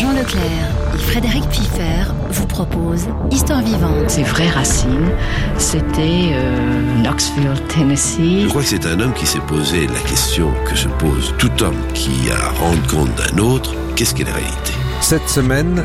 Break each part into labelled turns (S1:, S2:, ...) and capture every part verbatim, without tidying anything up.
S1: Jean Leclerc et Frédéric Piffer vous proposent Histoire vivante.
S2: Ses vraies racines, c'était euh, Knoxville, Tennessee.
S3: Je crois que c'est un homme qui s'est posé la question que se pose tout homme qui a à rendre compte d'un autre, qu'est-ce qu'est la réalité ?
S4: Cette semaine,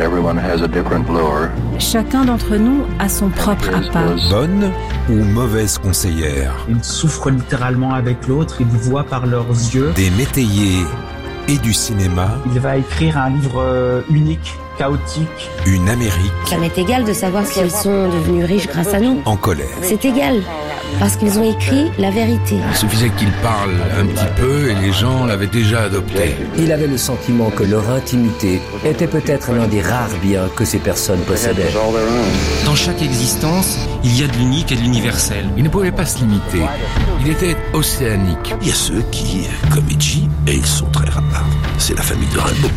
S1: Chacun d'entre nous a son propre appât.
S4: bonne ou mauvaise conseillère,
S5: Ils souffrent littéralement avec l'autre, ils voient par leurs yeux.
S4: des métayers et du cinéma,
S5: Il va écrire un livre euh, unique, chaotique.
S4: une Amérique
S6: Ça m'est égal de savoir si elles sont devenues riches grâce à nous.
S4: en colère.
S6: C'est égal, parce qu'ils ont écrit la vérité.
S7: Il suffisait qu'il parle un petit peu et les gens l'avaient déjà adopté.
S8: Il avait le sentiment que leur intimité était peut-être l'un des rares biens que ces personnes possédaient.
S9: Dans chaque existence, il y a de l'unique et de l'universel.
S7: Il ne pouvait pas se limiter. Il était océanique.
S3: Il y a ceux qui, comme Edgy, et ils sont très rares, c'est la famille de Rimbaud.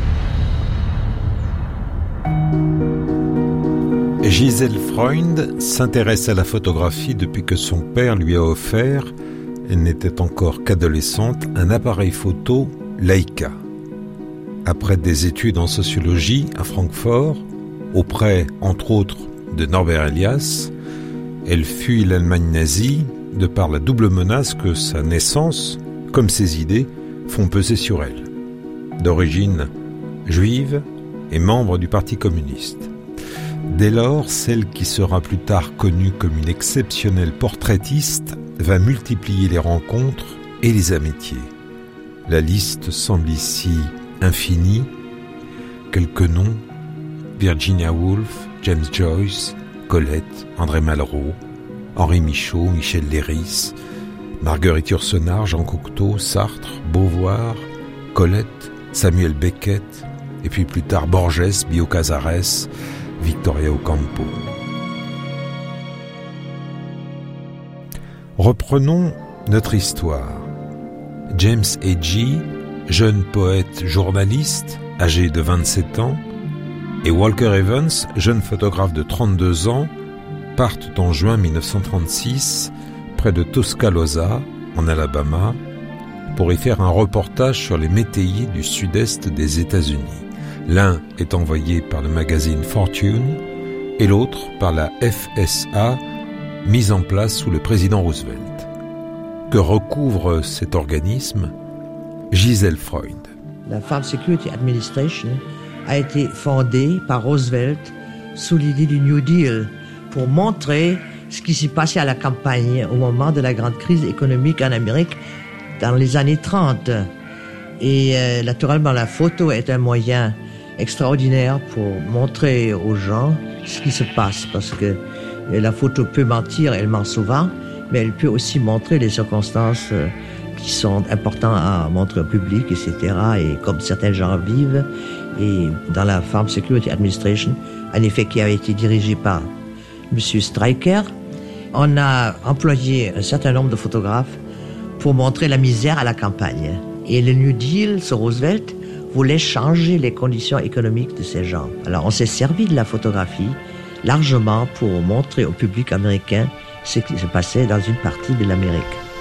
S4: Gisèle Freund s'intéresse à la photographie depuis que son père lui a offert, elle n'était encore qu'adolescente, un appareil photo Leica. Après des études en sociologie à Francfort, auprès, entre autres, de Norbert Elias, elle fuit l'Allemagne nazie de par la double menace que sa naissance, comme ses idées, font peser sur elle. D'origine juive et membre du Parti communiste. Dès lors, celle qui sera plus tard connue comme une exceptionnelle portraitiste va multiplier les rencontres et les amitiés. La liste semble ici infinie. Quelques noms: Virginia Woolf, James Joyce, Colette, André Malraux, Henri Michaud, Michel Léris, Marguerite Yourcenar, Jean Cocteau, Sartre, Beauvoir, Colette, Samuel Beckett, et puis plus tard Borges, Bio Casares, Victoria Ocampo. Reprenons notre histoire. James Edgy, jeune poète journaliste, âgé de vingt-sept ans, et Walker Evans, jeune photographe de trente-deux ans, partent en juin mille neuf cent trente-six, près de Tuscaloosa, en Alabama, pour y faire un reportage sur les métayers du sud-est des États-Unis. L'un est envoyé par le magazine Fortune et l'autre par la F S A, mise en place sous le président Roosevelt. Que recouvre cet organisme ? Gisèle Freund.
S10: La Farm Security Administration a été fondée par Roosevelt sous l'idée du New Deal pour montrer ce qui s'est passé à la campagne au moment de la grande crise économique en Amérique dans les années trente. Et euh, naturellement, la photo est un moyen extraordinaire pour montrer aux gens ce qui se passe, parce que la photo peut mentir, elle ment souvent, mais elle peut aussi montrer les circonstances euh, qui sont importantes à montrer au public, et cetera, et comme certains gens vivent. Et dans la Farm Security Administration, en effet, qui avait été dirigée par M. Stryker, on a employé un certain nombre de photographes pour montrer la misère à la campagne. Et le New Deal, sur Roosevelt, voulait changer les conditions économiques de ces gens. Alors on s'est servi de la photographie largement pour montrer au public américain ce qui se passait dans une partie de l'Amérique.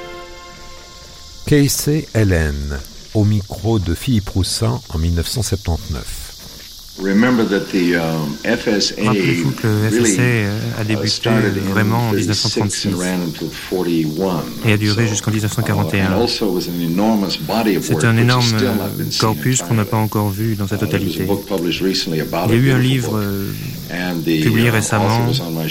S4: Casey Allen, au micro de Philippe Roussin en mille neuf cent soixante-dix-neuf.
S11: Rappelez-vous que le F S A a débuté vraiment en dix-neuf cent trente-six et a duré jusqu'en dix-neuf cent quarante et un. C'est un énorme corpus qu'on n'a pas encore vu dans sa totalité. Il y a eu un livre publié récemment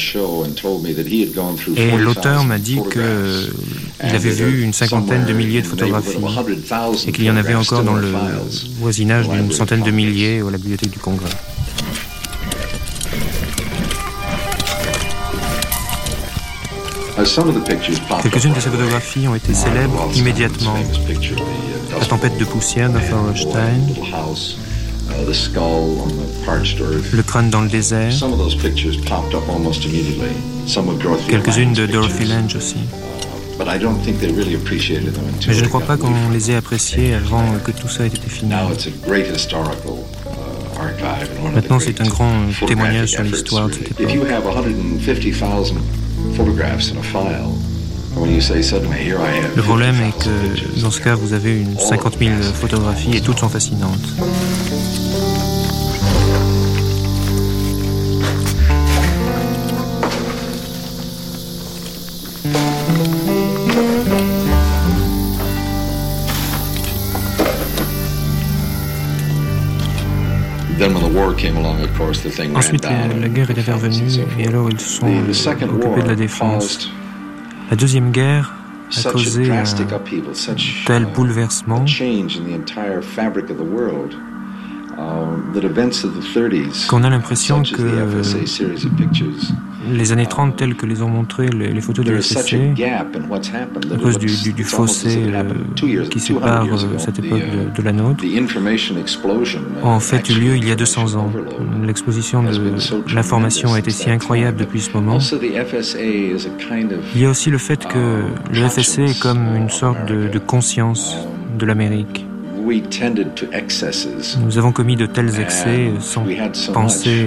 S11: et l'auteur m'a dit qu'il avait vu une cinquantaine de milliers de photographies et qu'il y en avait encore dans le voisinage d'une centaine de milliers à la bibliothèque du Congrès. Quelques-unes de ces photographies ont été célèbres immédiatement. La tempête de poussière d'Infrarostein, le crâne dans le désert, quelques-unes de Dorothy Lange aussi. Mais je ne crois pas qu'on les ait appréciées avant que tout ça ait été fini. Maintenant, c'est un grand témoignage sur l'histoire de cette époque. Le problème est que, dans ce cas, vous avez une cinquante mille photographies et toutes sont fascinantes. Ensuite, la guerre est intervenue et alors ils se sont occupés de la défense. La deuxième guerre a causé un tel bouleversement qu'on a l'impression que les années trente, telles que les ont montrées les, les photos de l'U F S C, à cause du, du, du fossé euh, qui sépare euh, cette époque de, de la nôtre, ont en fait eu lieu il y a deux cents ans. L'exposition de l'information a été si incroyable depuis ce moment. Il y a aussi le fait que le F S C est comme une sorte de, de conscience de l'Amérique. Nous avons commis de tels excès sans penser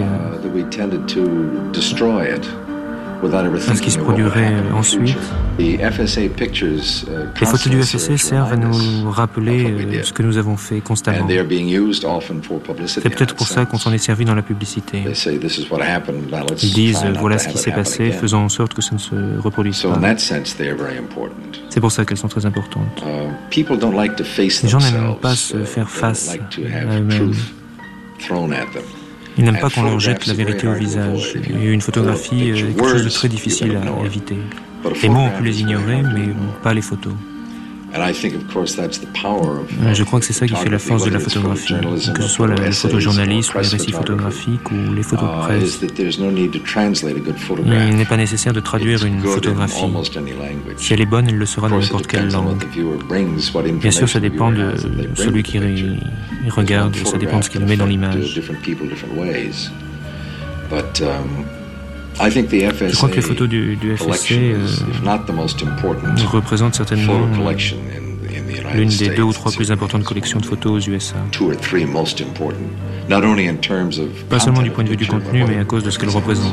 S11: à ce qui se produirait ensuite. Les photos du F S C servent à nous rappeler ce que nous avons fait constamment. C'est peut-être pour ça qu'on s'en est servi dans la publicité. Ils disent « voilà ce qui s'est passé, faisons en sorte que ça ne se reproduise pas ». C'est pour ça qu'elles sont très importantes. Les gens n'aiment pas se faire face à eux-mêmes. Ils n'aiment pas qu'on leur jette la vérité au visage. Et une photographie est quelque chose de très difficile à éviter. Les mots, on peut les ignorer, mais pas les photos. Je crois que c'est ça qui fait la force de la photographie, que ce soit le photojournalisme, les récits photographiques ou les photos de presse. Il n'est pas nécessaire de traduire une photographie. Si elle est bonne, elle le sera dans n'importe quelle langue. Bien sûr, ça dépend de celui qui regarde, ça dépend de ce qu'il met dans l'image. Je crois que les photos du, du F S C euh, représentent certainement l'une des deux ou trois plus importantes collections de photos aux U S A. Pas seulement du point de vue du contenu, mais à cause de ce qu'elles représentent.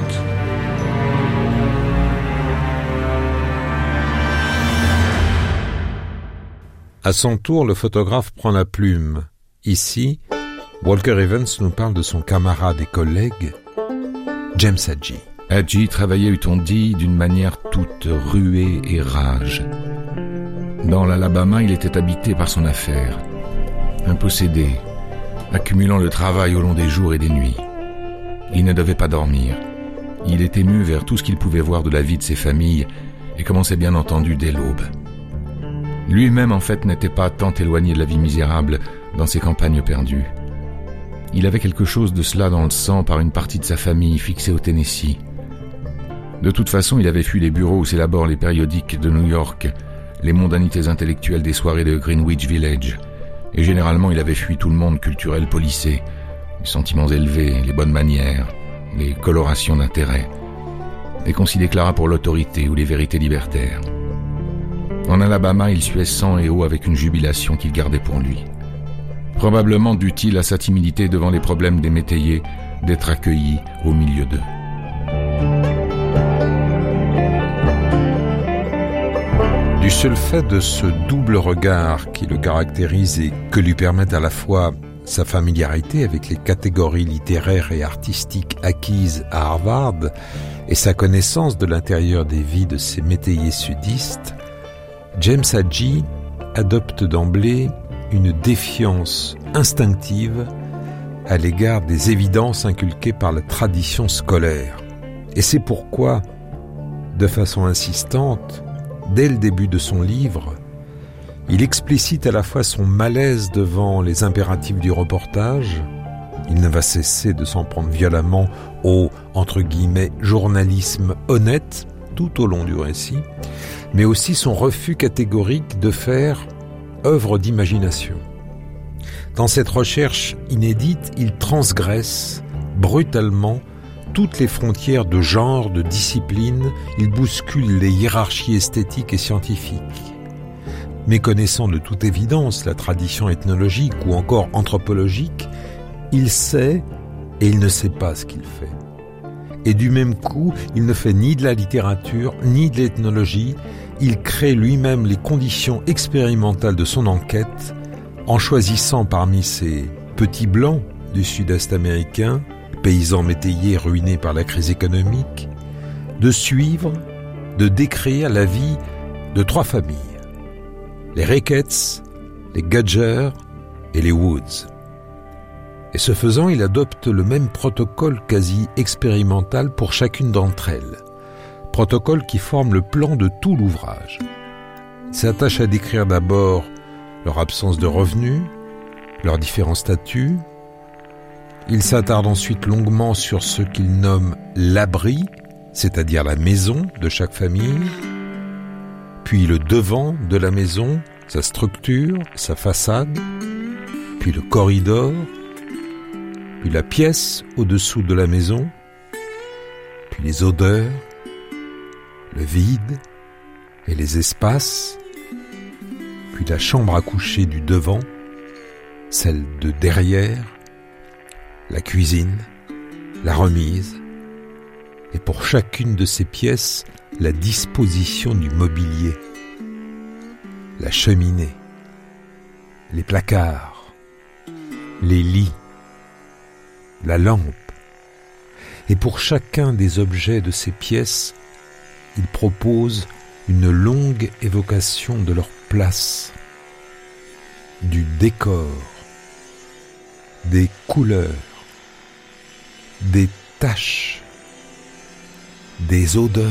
S4: À son tour, le photographe prend la plume. Ici, Walker Evans nous parle de son camarade et collègue, James Hadji.
S7: Hadji travaillait, eût-on dit, d'une manière toute ruée et rage. Dans l'Alabama, il était habité par son affaire, un possédé, accumulant le travail au long des jours et des nuits. Il ne devait pas dormir. Il était ému vers tout ce qu'il pouvait voir de la vie de ses familles et commençait bien entendu dès l'aube. Lui-même, en fait, n'était pas tant éloigné de la vie misérable dans ses campagnes perdues. Il avait quelque chose de cela dans le sang par une partie de sa famille fixée au Tennessee. De toute façon, il avait fui les bureaux où s'élaborent les périodiques de New York, les mondanités intellectuelles des soirées de Greenwich Village, et généralement il avait fui tout le monde culturel policé, les sentiments élevés, les bonnes manières, les colorations d'intérêt, et qu'on s'y déclara pour l'autorité ou les vérités libertaires. En Alabama, il suait sang et eau avec une jubilation qu'il gardait pour lui. Probablement dut-il à sa timidité devant les problèmes des métayers d'être accueilli au milieu d'eux.
S4: Du seul fait de ce double regard qui le caractérise et que lui permettent à la fois sa familiarité avec les catégories littéraires et artistiques acquises à Harvard et sa connaissance de l'intérieur des vies de ces métayers sudistes, James Hadji adopte d'emblée une défiance instinctive à l'égard des évidences inculquées par la tradition scolaire. Et c'est pourquoi, de façon insistante, dès le début de son livre, il explicite à la fois son malaise devant les impératifs du reportage, il ne va cesser de s'en prendre violemment au, entre guillemets, journalisme honnête tout au long du récit, mais aussi son refus catégorique de faire œuvre d'imagination. Dans cette recherche inédite, il transgresse brutalement toutes les frontières de genre, de discipline, il bouscule les hiérarchies esthétiques et scientifiques. Méconnaissant de toute évidence la tradition ethnologique ou encore anthropologique, il sait et il ne sait pas ce qu'il fait. Et du même coup, il ne fait ni de la littérature, ni de l'ethnologie, il crée lui-même les conditions expérimentales de son enquête en choisissant parmi ces petits blancs du sud-est américain, paysans métayers ruinés par la crise économique, de suivre, de décrire la vie de trois familles, les Ricketts, les Gudger et les Woods. Et ce faisant, il adopte le même protocole quasi expérimental pour chacune d'entre elles. Protocole qui forme le plan de tout l'ouvrage. Il s'attache à décrire d'abord leur absence de revenus, leurs différents statuts. Il s'attarde ensuite longuement sur ce qu'il nomme l'abri, c'est-à-dire la maison de chaque famille, puis le devant de la maison, sa structure, sa façade, puis le corridor, puis la pièce au-dessous de la maison, puis les odeurs, le vide et les espaces, puis la chambre à coucher du devant, celle de derrière, la cuisine, la remise, et pour chacune de ces pièces, la disposition du mobilier, la cheminée, les placards, les lits, la lampe. Et pour chacun des objets de ces pièces, il propose une longue évocation de leur place, du décor, des couleurs, des taches, des odeurs.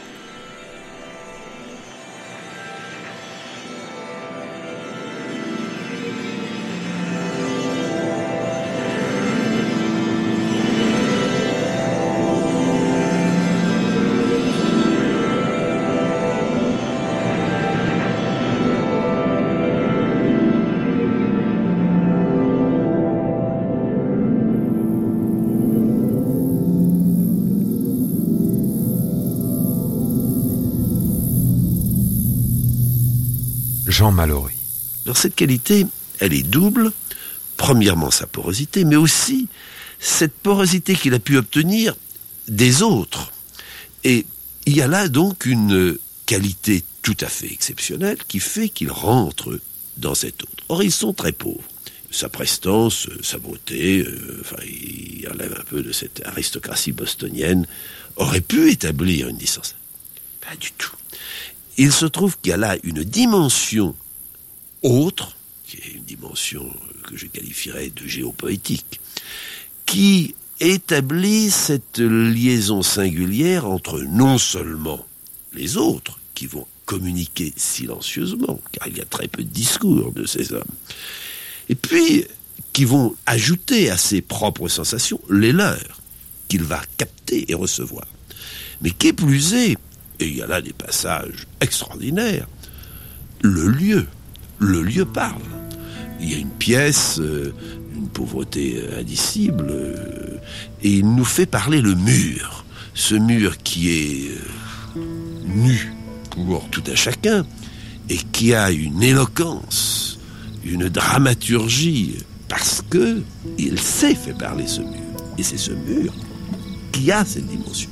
S4: Jean Mallory.
S3: Alors cette qualité, elle est double. Premièrement, sa porosité, mais aussi cette porosité qu'il a pu obtenir des autres. Et il y a là donc une qualité tout à fait exceptionnelle qui fait qu'il rentre dans cet autre. Or, ils sont très pauvres. Sa prestance, sa beauté, euh, enfin, il enlève un peu de cette aristocratie bostonienne, aurait pu établir une distance. Pas du tout. Il se trouve qu'il y a là une dimension autre, qui est une dimension que je qualifierais de géopoétique, qui établit cette liaison singulière entre non seulement les autres, qui vont communiquer silencieusement, car il y a très peu de discours de ces hommes, et puis qui vont ajouter à ses propres sensations les leurs, qu'il va capter et recevoir. Mais qui plus est, et il y a là des passages extraordinaires, le lieu, le lieu parle. Il y a une pièce, euh, une pauvreté indicible, euh, et il nous fait parler le mur. Ce mur qui est euh, nu pour tout un chacun, et qui a une éloquence, une dramaturgie, parce que il sait faire parler ce mur. Et c'est ce mur qui a cette dimension.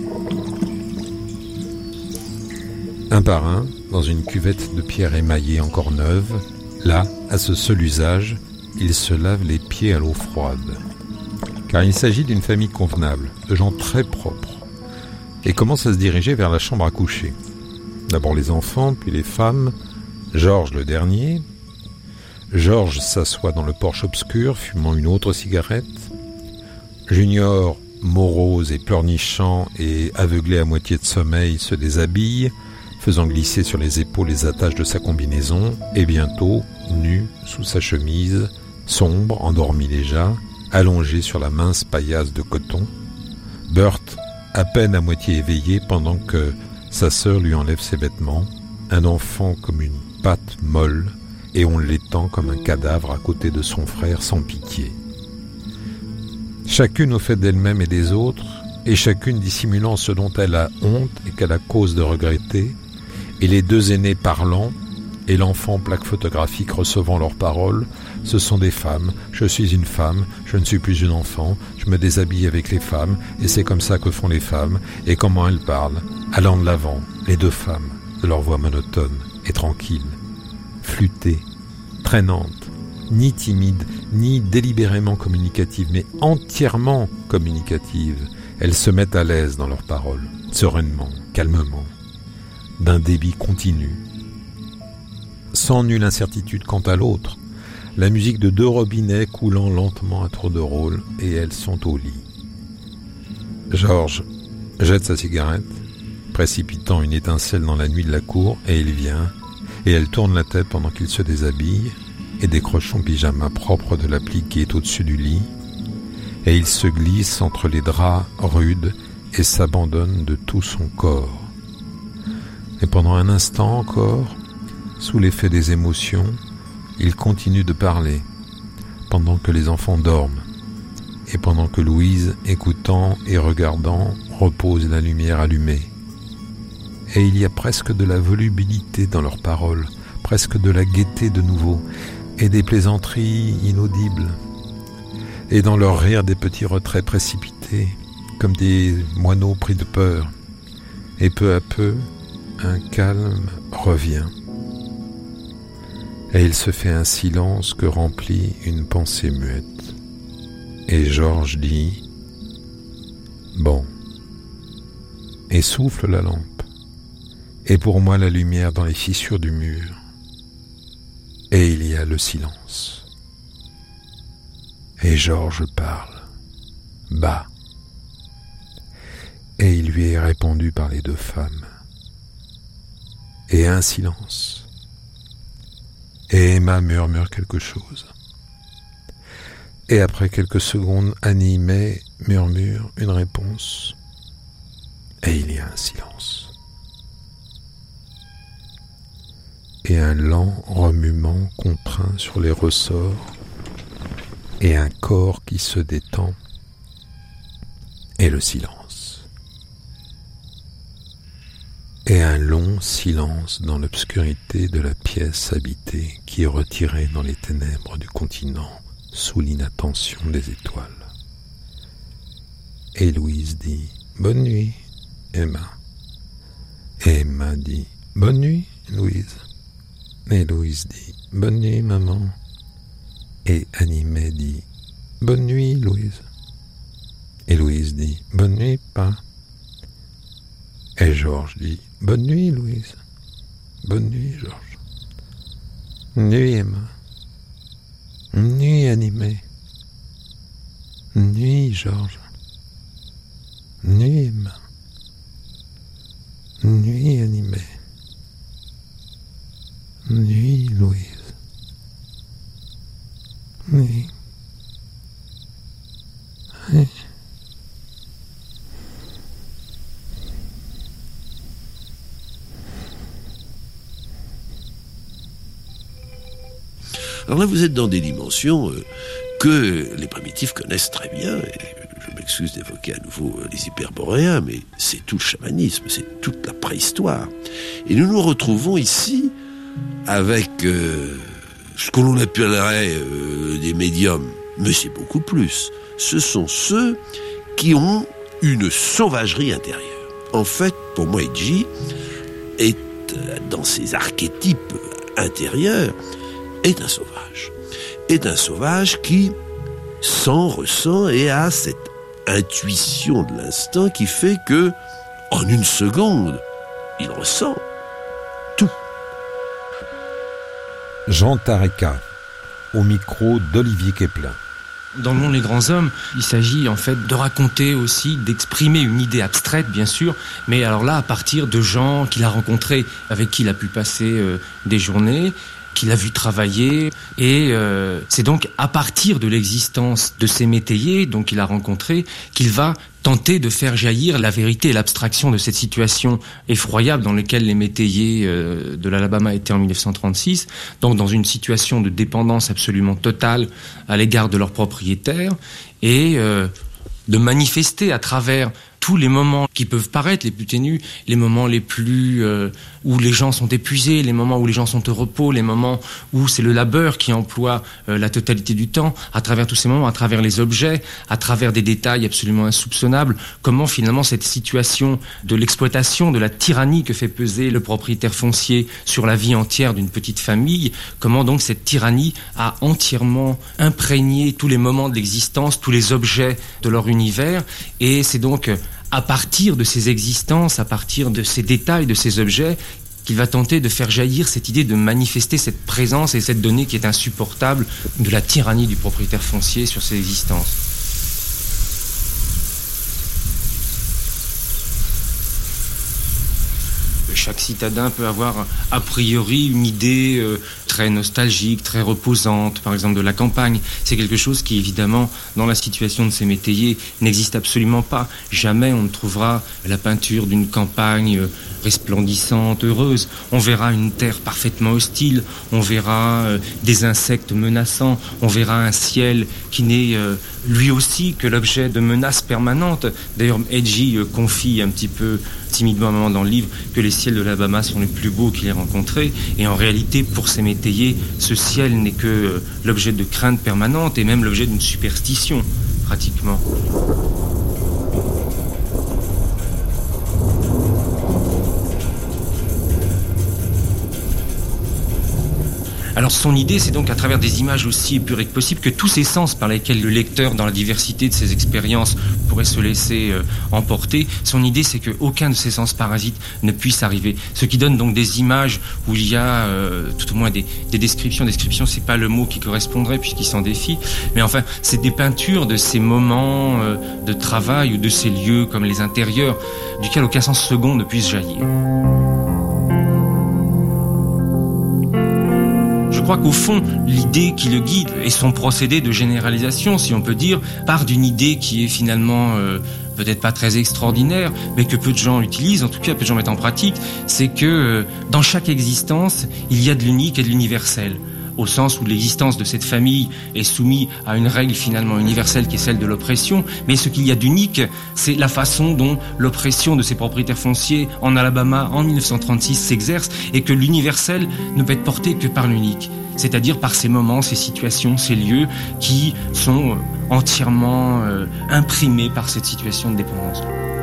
S4: Un par un, dans une cuvette de pierre émaillée encore neuve, là, à ce seul usage, il se lave les pieds à l'eau froide. Car il s'agit d'une famille convenable, de gens très propres, et commence à se diriger vers la chambre à coucher. D'abord les enfants, puis les femmes, Georges le dernier. Georges s'assoit dans le porche obscur, fumant une autre cigarette. Junior, morose et pleurnichant et aveuglé à moitié de sommeil, se déshabille, faisant glisser sur les épaules les attaches de sa combinaison, et bientôt, nu, sous sa chemise, sombre, endormi déjà, allongé sur la mince paillasse de coton, Burt, à peine à moitié éveillé pendant que sa sœur lui enlève ses vêtements, un enfant comme une pâte molle, et on l'étend comme un cadavre à côté de son frère sans pitié. Chacune au fait d'elle-même et des autres, et chacune dissimulant ce dont elle a honte et qu'elle a cause de regretter, et les deux aînés parlant, et l'enfant plaque photographique recevant leurs paroles, ce sont des femmes, je suis une femme, je ne suis plus une enfant, je me déshabille avec les femmes, et c'est comme ça que font les femmes, et comment elles parlent, allant de l'avant, les deux femmes, de leur voix monotone et tranquille, flûtée, traînante, ni timide, ni délibérément communicative, mais entièrement communicative. Elles se mettent à l'aise dans leurs paroles, sereinement, calmement, d'un débit continu, sans nulle incertitude quant à l'autre, la musique de deux robinets coulant lentement à tour de rôle, et elles sont au lit. Georges jette sa cigarette, précipitant une étincelle dans la nuit de la cour, et il vient, et elle tourne la tête pendant qu'il se déshabille, et décroche son pyjama propre de l'appli qui est au-dessus du lit, et il se glisse entre les draps rudes et s'abandonne de tout son corps. Et pendant un instant encore, sous l'effet des émotions, il continue de parler, pendant que les enfants dorment, et pendant que Louise, écoutant et regardant, repose la lumière allumée. Et il y a presque de la volubilité dans leurs paroles, presque de la gaieté de nouveau, et des plaisanteries inaudibles, et dans leur rire des petits retraits précipités, comme des moineaux pris de peur. Et peu à peu, un calme revient. Et il se fait un silence que remplit une pensée muette. Et Georges dit « Bon », et souffle la lampe, et pour moi la lumière dans les fissures du mur. Et il y a le silence. Et Georges parle, bas. Et il lui est répondu par les deux femmes. Et un silence. Et Emma murmure quelque chose. Et après quelques secondes, Annie May murmure une réponse. Et il y a un silence. Et un lent remuement contraint sur les ressorts, et un corps qui se détend, et le silence. Et un long silence dans l'obscurité de la pièce habitée qui est retirée dans les ténèbres du continent sous l'inattention des étoiles. Et Louise dit « Bonne nuit, Emma ». Et Emma dit « Bonne nuit, Louise ». Et Louise dit « Bonne nuit, maman ». Et Annie May dit « Bonne nuit, Louise ». Et Louise dit « Bonne nuit, pa ». Et Georges dit « Bonne nuit, Louise ». « Bonne nuit, Georges ». « Nuit, Emma ». « Nuit, Annie May ». « Nuit, Georges ». « Nuit, Emma ». « Nuit, Annie May ». Nuit, Louise. Nuit. Nuit.
S3: Alors là, vous êtes dans des dimensions euh, que les primitifs connaissent très bien. Et je m'excuse d'évoquer à nouveau euh, les hyperboréens, mais c'est tout le chamanisme, c'est toute la préhistoire. Et nous nous retrouvons ici avec euh, ce que l'on appellerait euh, des médiums, mais c'est beaucoup plus. Ce sont ceux qui ont une sauvagerie intérieure. En fait, pour moi, Edgy est, dans ses archétypes intérieurs, est un sauvage. Est un sauvage qui sent, ressent et a cette intuition de l'instinct qui fait que, en une seconde, il ressent tout.
S4: Jean Tareka, au micro d'Olivier Keplin.
S9: Dans Le Monde des Grands Hommes, il s'agit en fait de raconter aussi, d'exprimer une idée abstraite bien sûr, mais alors là à partir de gens qu'il a rencontrés, avec qui il a pu passer euh, des journées, qu'il a vu travailler, et euh, c'est donc à partir de l'existence de ces métayers, donc qu'il a rencontrés, qu'il va tenter de faire jaillir la vérité et l'abstraction de cette situation effroyable dans laquelle les métayers euh, de l'Alabama étaient en mille neuf cent trente-six, donc dans une situation de dépendance absolument totale à l'égard de leurs propriétaires, et euh, de manifester à travers tous les moments qui peuvent paraître les plus ténus, les moments les plus euh, où les gens sont épuisés, les moments où les gens sont au repos, les moments où c'est le labeur qui emploie euh, la totalité du temps, à travers tous ces moments, à travers les objets, à travers des détails absolument insoupçonnables, comment finalement cette situation de l'exploitation, de la tyrannie que fait peser le propriétaire foncier sur la vie entière d'une petite famille, comment donc cette tyrannie a entièrement imprégné tous les moments de l'existence, tous les objets de leur univers, et c'est donc à partir de ces existences, à partir de ces détails, de ces objets, qu'il va tenter de faire jaillir cette idée de manifester cette présence et cette donnée qui est insupportable de la tyrannie du propriétaire foncier sur ses existences. Chaque citadin peut avoir a priori une idée euh, très nostalgique, très reposante, par exemple de la campagne. C'est quelque chose qui, évidemment, dans la situation de ces métayers, n'existe absolument pas. Jamais on ne trouvera la peinture d'une campagne euh, resplendissante, heureuse. On verra une terre parfaitement hostile, on verra euh, des insectes menaçants, on verra un ciel qui n'est euh, lui aussi que l'objet de menaces permanentes. D'ailleurs, Edgy euh, confie un petit peu timidement à un moment dans le livre que les ciels de l'Alabama sont les plus beaux qu'il ait rencontrés. Et en réalité, pour ces métayers, ce ciel n'est que euh, l'objet de craintes permanentes et même l'objet d'une superstition, pratiquement. Alors son idée, c'est donc à travers des images aussi épurées que possible, que tous ces sens par lesquels le lecteur, dans la diversité de ses expériences, pourrait se laisser euh, emporter, son idée, c'est qu'aucun de ces sens parasites ne puisse arriver. Ce qui donne donc des images où il y a euh, tout au moins des, des descriptions. Description, c'est pas le mot qui correspondrait puisqu'il s'en défie, mais enfin, c'est des peintures de ces moments euh, de travail ou de ces lieux comme les intérieurs, duquel aucun sens second ne puisse jaillir. Je crois qu'au fond, l'idée qui le guide et son procédé de généralisation, si on peut dire, part d'une idée qui est finalement euh, peut-être pas très extraordinaire, mais que peu de gens utilisent, en tout cas peu de gens mettent en pratique, c'est que euh, dans chaque existence, il y a de l'unique et de l'universel. Au sens où l'existence de cette famille est soumise à une règle finalement universelle qui est celle de l'oppression, mais ce qu'il y a d'unique, c'est la façon dont l'oppression de ces propriétaires fonciers en Alabama en dix-neuf cent trente-six s'exerce, et que l'universel ne peut être porté que par l'unique, c'est-à-dire par ces moments, ces situations, ces lieux qui sont entièrement euh, imprimés par cette situation de dépendance.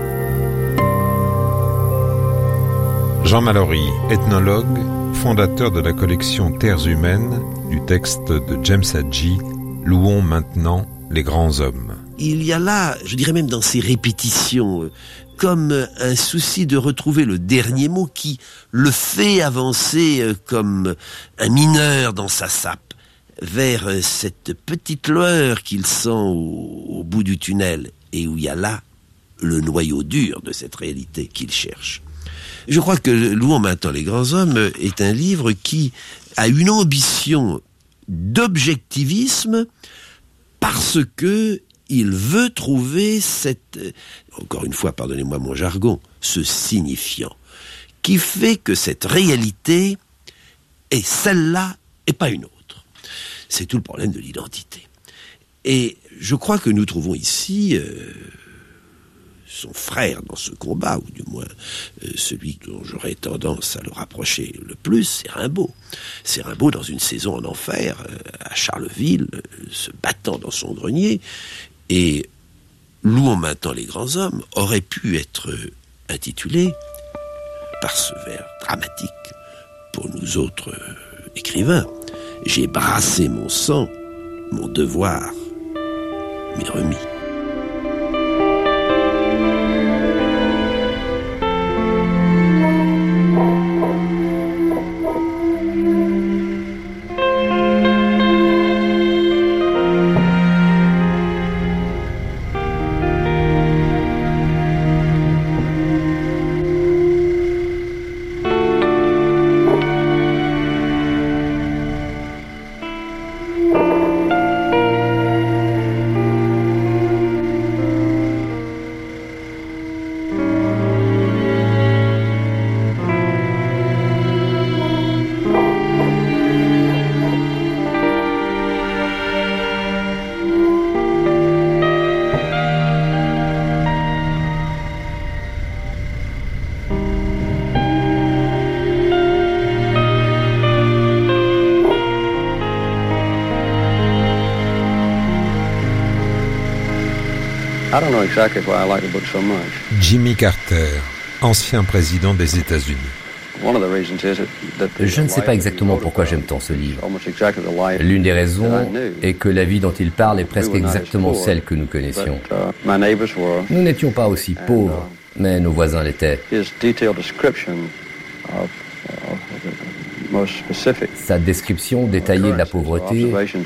S4: Jean Mallory, ethnologue, fondateur de la collection Terres humaines, du texte de James Hadji, Louons maintenant les grands hommes.
S3: Il y a là, je dirais même dans ces répétitions, comme un souci de retrouver le dernier mot qui le fait avancer comme un mineur dans sa sape, vers cette petite lueur qu'il sent au, au bout du tunnel, et où il y a là le noyau dur de cette réalité qu'il cherche. Je crois que Louons maintenant les grands hommes est un livre qui a une ambition d'objectivisme parce que il veut trouver cette, encore une fois, pardonnez-moi mon jargon, ce signifiant, qui fait que cette réalité est celle-là et pas une autre. C'est tout le problème de l'identité. Et je crois que nous trouvons ici euh, son frère dans ce combat, ou du moins euh, celui dont j'aurais tendance à le rapprocher le plus, c'est Rimbaud. C'est Rimbaud dans une saison en enfer, euh, à Charleville, euh, se battant dans son grenier. Et Louons maintenant les grands hommes aurait pu être intitulé, par ce vers dramatique pour nous autres euh, écrivains, « J'ai brassé mon sang, mon devoir m'est remis ».
S4: Jimmy Carter, ancien président des États-Unis.
S8: Je ne sais pas exactement pourquoi j'aime tant ce livre. L'une des raisons est que la vie dont il parle est presque exactement celle que nous connaissions. Nous n'étions pas aussi pauvres, mais nos voisins l'étaient. Sa description détaillée de la pauvreté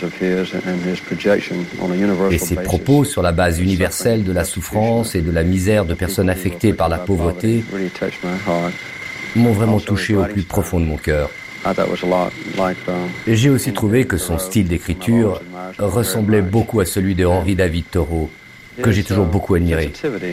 S8: et ses propos sur la base universelle de la souffrance et de la misère de personnes affectées par la pauvreté m'ont vraiment touché au plus profond de mon cœur. Et j'ai aussi trouvé que son style d'écriture ressemblait beaucoup à celui de Henry David Thoreau, que j'ai toujours beaucoup admiré.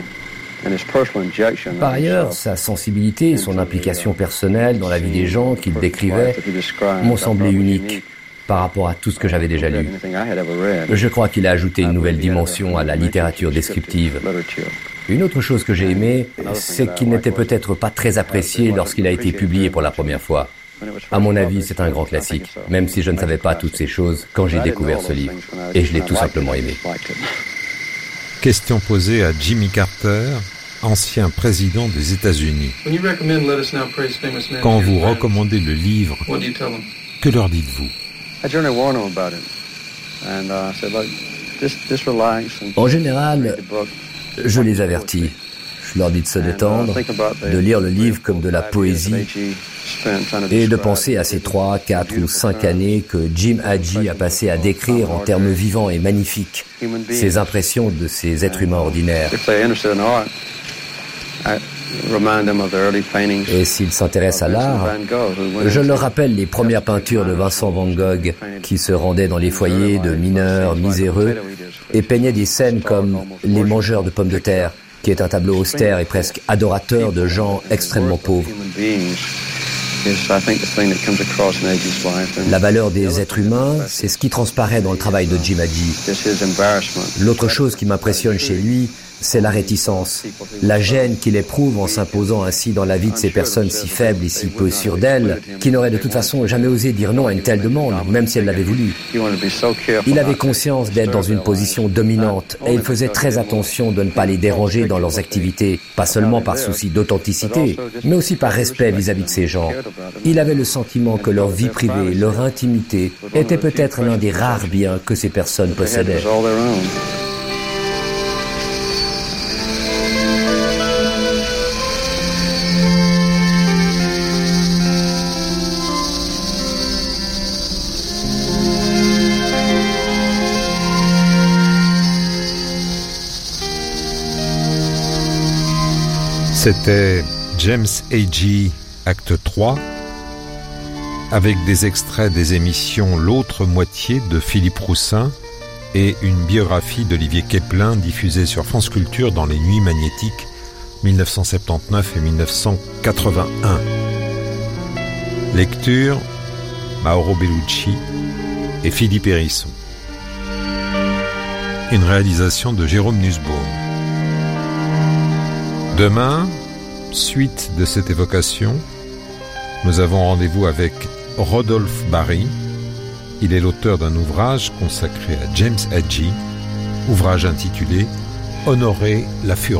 S8: Par ailleurs, sa sensibilité et son implication personnelle dans la vie des gens qu'il décrivait m'ont semblé uniques par rapport à tout ce que j'avais déjà lu. Je crois qu'il a ajouté une nouvelle dimension à la littérature descriptive. Une autre chose que j'ai aimée, c'est qu'il n'était peut-être pas très apprécié lorsqu'il a été publié pour la première fois. À mon avis, c'est un grand classique, même si je ne savais pas toutes ces choses quand j'ai découvert ce livre. Et je l'ai tout simplement aimé.
S4: Question posée à Jimmy Carter, ancien président des États-Unis. Quand vous recommandez le livre, que leur dites-vous?
S8: En général, je les avertis. Je leur dis de se détendre, de lire le livre comme de la poésie et de penser à ces trois, quatre ou cinq années que Jim Hadji a passé à décrire en termes vivants et magnifiques ces impressions de ces êtres humains ordinaires. Et s'ils s'intéressent à l'art, je leur rappelle les premières peintures de Vincent van Gogh qui se rendait dans les foyers de mineurs miséreux et peignait des scènes comme Les mangeurs de pommes de terre, qui est un tableau austère et presque adorateur de gens extrêmement pauvres. La valeur des êtres humains, c'est ce qui transparaît dans le travail de Jim Hadji. L'autre chose qui m'impressionne chez lui, c'est la réticence, la gêne qu'il éprouve en s'imposant ainsi dans la vie de ces personnes si faibles et si peu sûres d'elles, qui n'auraient de toute façon jamais osé dire non à une telle demande, même si elles l'avaient voulu. Il avait conscience d'être dans une position dominante et il faisait très attention de ne pas les déranger dans leurs activités, pas seulement par souci d'authenticité, mais aussi par respect vis-à-vis de ces gens. Il avait le sentiment que leur vie privée, leur intimité, était peut-être l'un des rares biens que ces personnes possédaient.
S4: C'était James Hadji, acte trois, avec des extraits des émissions L'autre moitié de Philippe Roussin et une biographie d'Olivier Keplin diffusée sur France Culture dans les Nuits magnétiques mille neuf cent soixante-dix-neuf et mille neuf cent quatre-vingt-un. Lecture Mauro Bellucci et Philippe Hérisson. Une réalisation de Jérôme Nussbaum. Demain, suite de cette évocation, nous avons rendez-vous avec Rodolphe Barry. Il est l'auteur d'un ouvrage consacré à James Hadji, ouvrage intitulé « Honorer la fureur ».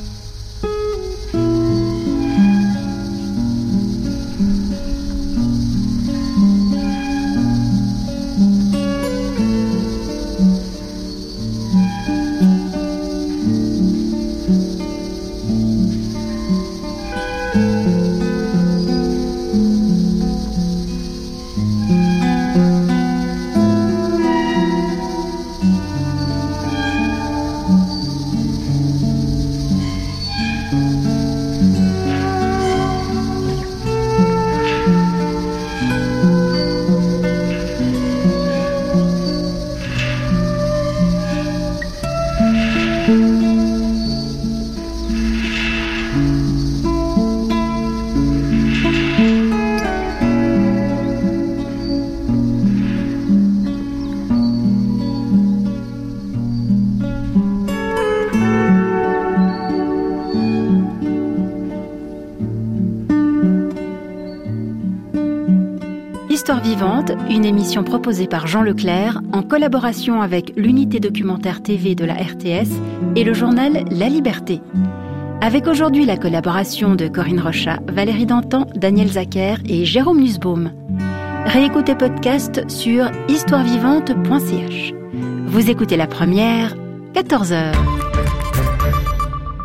S1: Histoire vivante, une émission proposée par Jean Leclerc en collaboration avec l'unité documentaire T V de la R T S et le journal La Liberté. Avec aujourd'hui la collaboration de Corinne Rochat, Valérie Dantan, Daniel Zacher et Jérôme Nussbaum. Réécoutez podcast sur histoire vivante point c h. Vous écoutez la première, quatorze heures.